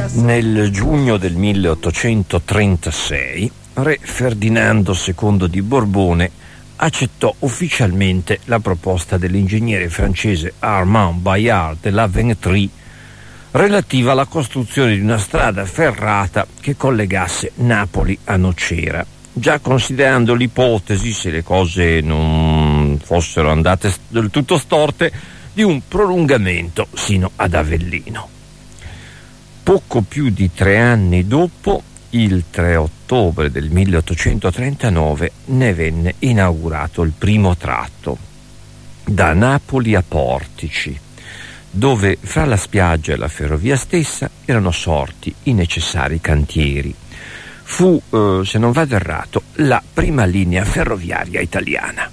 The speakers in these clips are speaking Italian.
Nel giugno del 1836, re Ferdinando II di Borbone accettò ufficialmente la proposta dell'ingegnere francese Armand Bayard de la Ventrie relativa alla costruzione di una strada ferrata che collegasse Napoli a Nocera, già considerando l'ipotesi, se le cose non fossero andate del tutto storte, di un prolungamento sino ad Avellino. Poco più di 3 anni dopo, il 3 ottobre del 1839, ne venne inaugurato il primo tratto, da Napoli a Portici, dove fra la spiaggia e la ferrovia stessa erano sorti i necessari cantieri. Fu, se non vado errato, la prima linea ferroviaria italiana.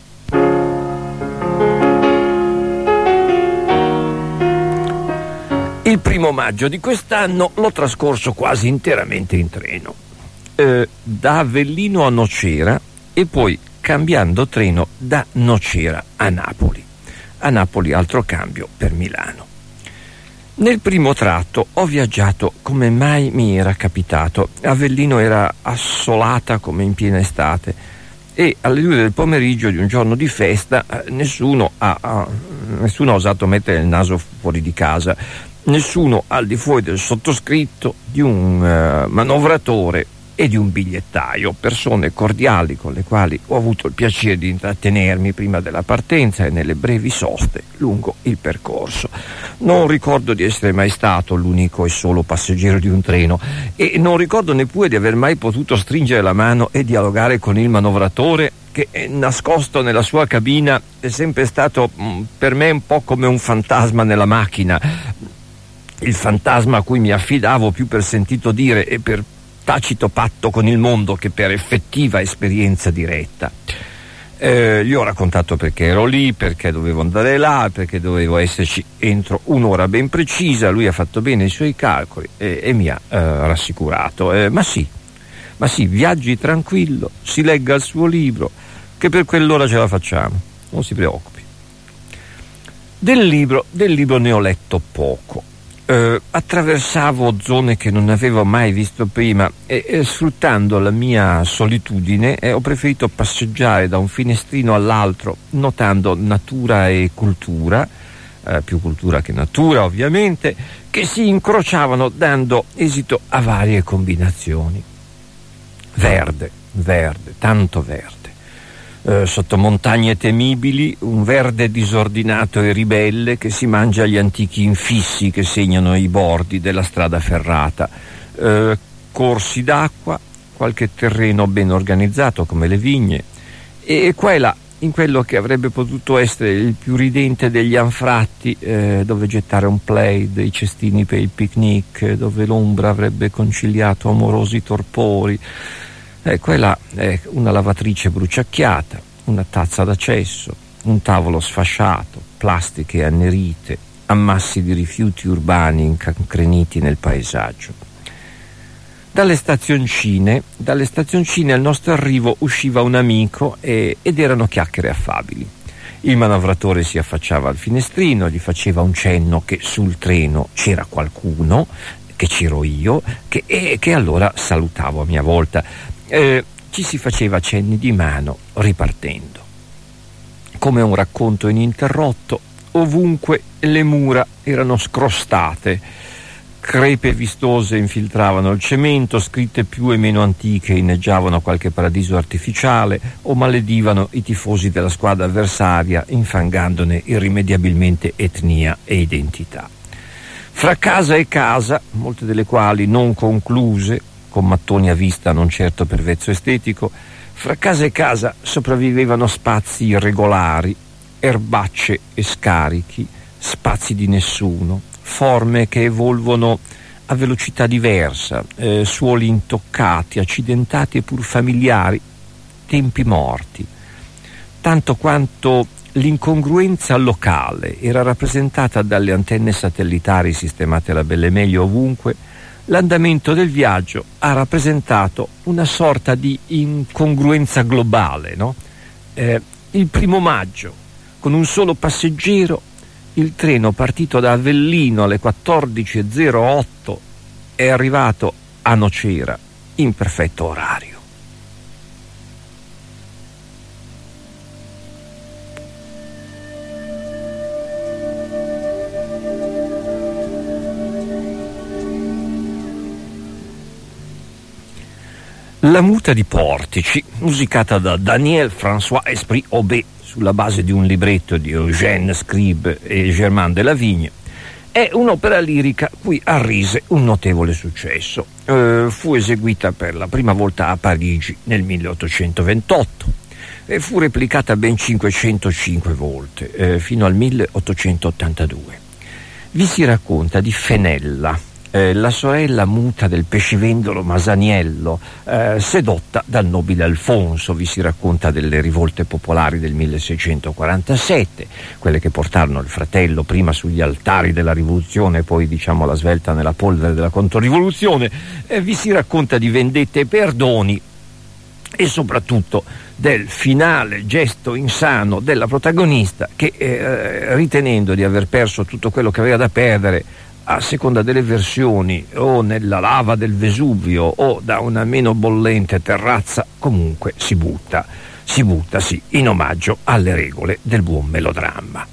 Il 1° maggio di quest'anno l'ho trascorso quasi interamente in treno, da Avellino a Nocera e poi cambiando treno da Nocera a Napoli. A Napoli altro cambio per Milano. Nel primo tratto ho viaggiato come mai mi era capitato. Avellino era assolata come in piena estate e alle 2 del pomeriggio di un giorno di festa nessuno ha osato mettere il naso fuori di casa. Nessuno al di fuori del sottoscritto, di un manovratore e di un bigliettaio, persone cordiali con le quali ho avuto il piacere di intrattenermi prima della partenza e nelle brevi soste lungo il percorso. Non ricordo di essere mai stato l'unico e solo passeggero di un treno e non ricordo neppure di aver mai potuto stringere la mano e dialogare con il manovratore che, nascosto nella sua cabina, è sempre stato per me un po' come un fantasma nella macchina. Il fantasma a cui mi affidavo più per sentito dire e per tacito patto con il mondo che per effettiva esperienza diretta. Gli ho raccontato perché ero lì, perché dovevo andare là, perché dovevo esserci entro un'ora ben precisa. Lui ha fatto bene i suoi calcoli e mi ha rassicurato. Ma sì, viaggi tranquillo, si legga il suo libro, che per quell'ora ce la facciamo, non si preoccupi. Del libro ne ho letto poco. Attraversavo zone che non avevo mai visto prima e sfruttando la mia solitudine ho preferito passeggiare da un finestrino all'altro, notando natura e cultura, più cultura che natura ovviamente, che si incrociavano dando esito a varie combinazioni. Verde, tanto verde. Sotto montagne temibili, un verde disordinato e ribelle che si mangia gli antichi infissi che segnano i bordi della strada ferrata, corsi d'acqua, qualche terreno ben organizzato come le vigne e qua e là in quello che avrebbe potuto essere il più ridente degli anfratti, dove gettare un play, dei cestini per il picnic, dove l'ombra avrebbe conciliato amorosi torpori. Qua e là una lavatrice bruciacchiata, una tazza da cesso, un tavolo sfasciato, plastiche annerite, ammassi di rifiuti urbani incancreniti nel paesaggio. Dalle stazioncine al nostro arrivo usciva un amico ed erano chiacchiere affabili. Il manovratore si affacciava al finestrino, gli faceva un cenno che sul treno c'era qualcuno, che c'ero io, che allora salutavo a mia volta. Ci si faceva cenni di mano ripartendo. Come un racconto ininterrotto, ovunque le mura erano scrostate, crepe vistose infiltravano il cemento, scritte più e meno antiche inneggiavano qualche paradiso artificiale o maledivano i tifosi della squadra avversaria, infangandone irrimediabilmente etnia e identità. Fra casa e casa, molte delle quali non concluse, con mattoni a vista non certo per vezzo estetico, fra casa e casa sopravvivevano spazi irregolari, erbacce e scarichi, spazi di nessuno, forme che evolvono a velocità diversa, suoli intoccati, accidentati e pur familiari, tempi morti. Tanto quanto l'incongruenza locale era rappresentata dalle antenne satellitari sistemate alla belle meglio ovunque, l'andamento del viaggio ha rappresentato una sorta di incongruenza globale, no? Il 1° maggio, con un solo passeggero, il treno partito da Avellino alle 14.08 è arrivato a Nocera in perfetto orario. La muta di Portici, musicata da Daniel François Esprit Aubé sulla base di un libretto di Eugène Scribe e Germain Delavigne, è un'opera lirica cui arrise un notevole successo. Fu eseguita per la prima volta a Parigi nel 1828 e fu replicata ben 505 volte fino al 1882. Vi si racconta di Fenella, la sorella muta del pescivendolo Masaniello, sedotta dal nobile Alfonso. Vi si racconta delle rivolte popolari del 1647, quelle che portarono il fratello prima sugli altari della rivoluzione e poi, diciamo, la svelta nella polvere della controrivoluzione. Vi si racconta di vendette e perdoni e soprattutto del finale gesto insano della protagonista che, ritenendo di aver perso tutto quello che aveva da perdere, a seconda delle versioni, o nella lava del Vesuvio o da una meno bollente terrazza, comunque si butta sì, in omaggio alle regole del buon melodramma.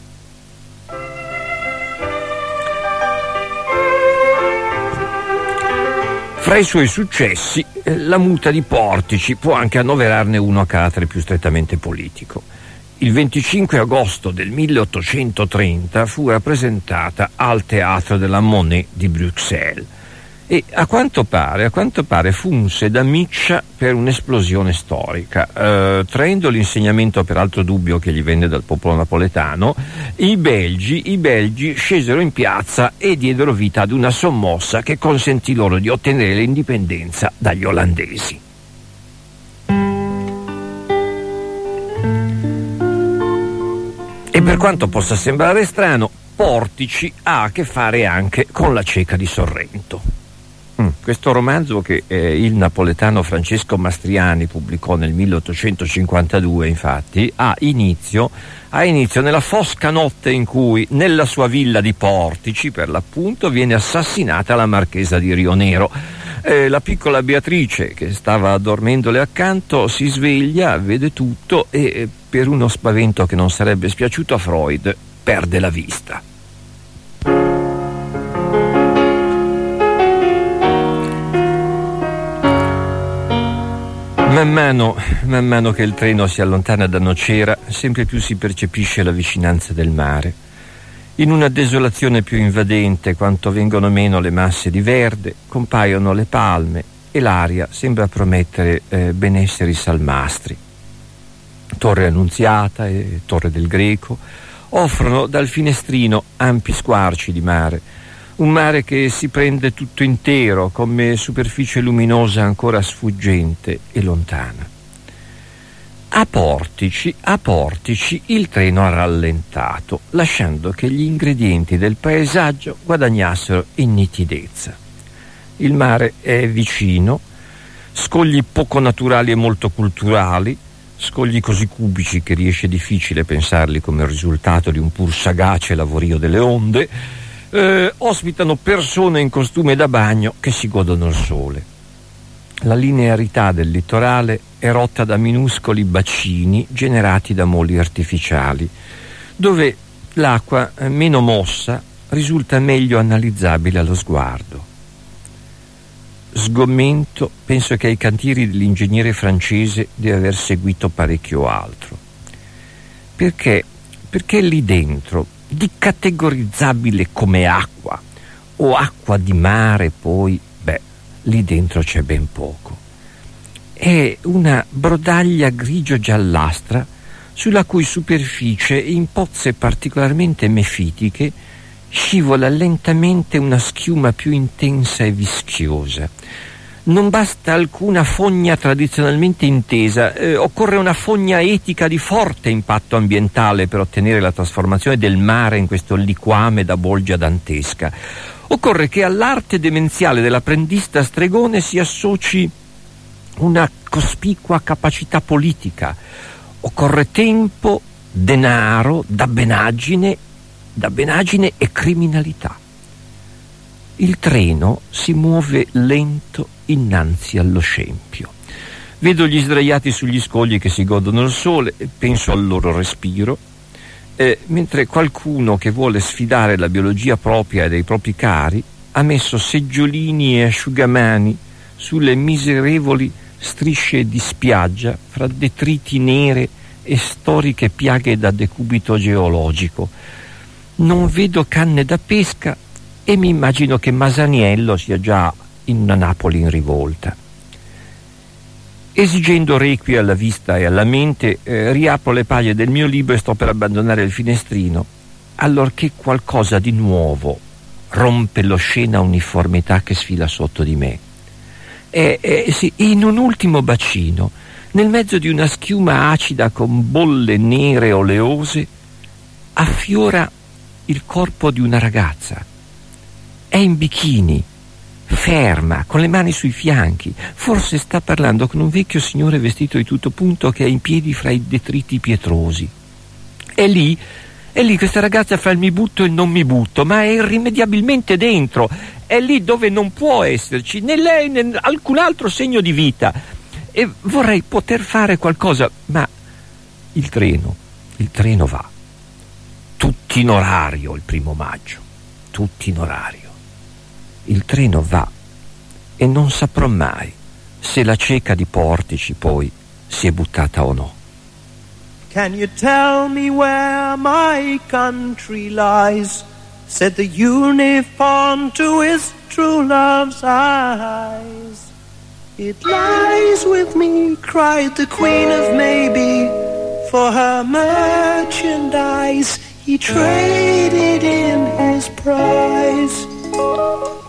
Fra i suoi successi, la muta di Portici può anche annoverarne uno a carattere più strettamente politico. Il 25 agosto del 1830 fu rappresentata al Théâtre de la Monnaie di Bruxelles e a quanto pare funse da miccia per un'esplosione storica. Traendo l'insegnamento peraltro dubbio che gli venne dal popolo napoletano, i belgi scesero in piazza e diedero vita ad una sommossa che consentì loro di ottenere l'indipendenza dagli olandesi. E per quanto possa sembrare strano, Portici ha a che fare anche con la cieca di Sorrento. Questo romanzo che il napoletano Francesco Mastriani pubblicò nel 1852, infatti, ha inizio nella fosca notte in cui nella sua villa di Portici, per l'appunto, viene assassinata la marchesa di Rionero. La piccola Beatrice, che stava dormendole accanto, si sveglia, vede tutto e, per uno spavento che non sarebbe spiaciuto a Freud, perde la vista. Man mano che il treno si allontana da Nocera, sempre più si percepisce la vicinanza del mare. In una desolazione più invadente, quanto vengono meno le masse di verde, compaiono le palme e l'aria sembra promettere benesseri salmastri. Torre Annunziata e Torre del Greco offrono dal finestrino ampi squarci di mare, un mare che si prende tutto intero come superficie luminosa ancora sfuggente e lontana. A Portici il treno ha rallentato, lasciando che gli ingredienti del paesaggio guadagnassero in nitidezza. Il mare è vicino, scogli poco naturali e molto culturali, scogli così cubici che riesce difficile pensarli come il risultato di un pur sagace lavorio delle onde, ospitano persone in costume da bagno che si godono il sole. La linearità del litorale è rotta da minuscoli bacini generati da moli artificiali, dove l'acqua meno mossa risulta meglio analizzabile allo sguardo. Sgommento, penso che ai cantieri dell'ingegnere francese deve aver seguito parecchio altro. Perché lì dentro, di categorizzabile come acqua o acqua di mare, poi, lì dentro c'è ben poco. È una brodaglia grigio-giallastra sulla cui superficie, in pozze particolarmente mefitiche, scivola lentamente una schiuma più intensa e vischiosa. Non basta alcuna fogna tradizionalmente intesa, occorre una fogna etica di forte impatto ambientale per ottenere la trasformazione del mare in questo liquame da bolgia dantesca. Occorre che all'arte demenziale dell'apprendista stregone si associ una cospicua capacità politica. Occorre tempo, denaro, dabbenaggine e criminalità. Il treno si muove lento innanzi allo scempio. Vedo gli sdraiati sugli scogli che si godono il sole e penso al loro respiro, mentre qualcuno che vuole sfidare la biologia propria e dei propri cari ha messo seggiolini e asciugamani sulle miserevoli strisce di spiaggia fra detriti nere e storiche piaghe da decubito geologico. Non vedo canne da pesca e mi immagino che Masaniello sia già in una Napoli in rivolta. Esigendo requie alla vista e alla mente, riapro le pagine del mio libro e sto per abbandonare il finestrino, allorché qualcosa di nuovo rompe l'oscena uniformità che sfila sotto di me. Sì, in un ultimo bacino, nel mezzo di una schiuma acida con bolle nere oleose, affiora il corpo di una ragazza. È in bikini, ferma, con le mani sui fianchi. Forse sta parlando con un vecchio signore vestito di tutto punto che è in piedi fra i detriti pietrosi. È lì questa ragazza fra il mi butto e il non mi butto, ma è irrimediabilmente dentro. È lì dove non può esserci né lei né alcun altro segno di vita. E vorrei poter fare qualcosa, ma il treno va. Tutti in orario il 1° maggio, tutti in orario. Il treno va e non saprò mai se la cieca di Portici poi si è buttata o no. Can you tell me where my country lies? Said the uniform to his true love's eyes. It lies with me, cried the Queen of Maybe, for her merchandise he traded in his prize.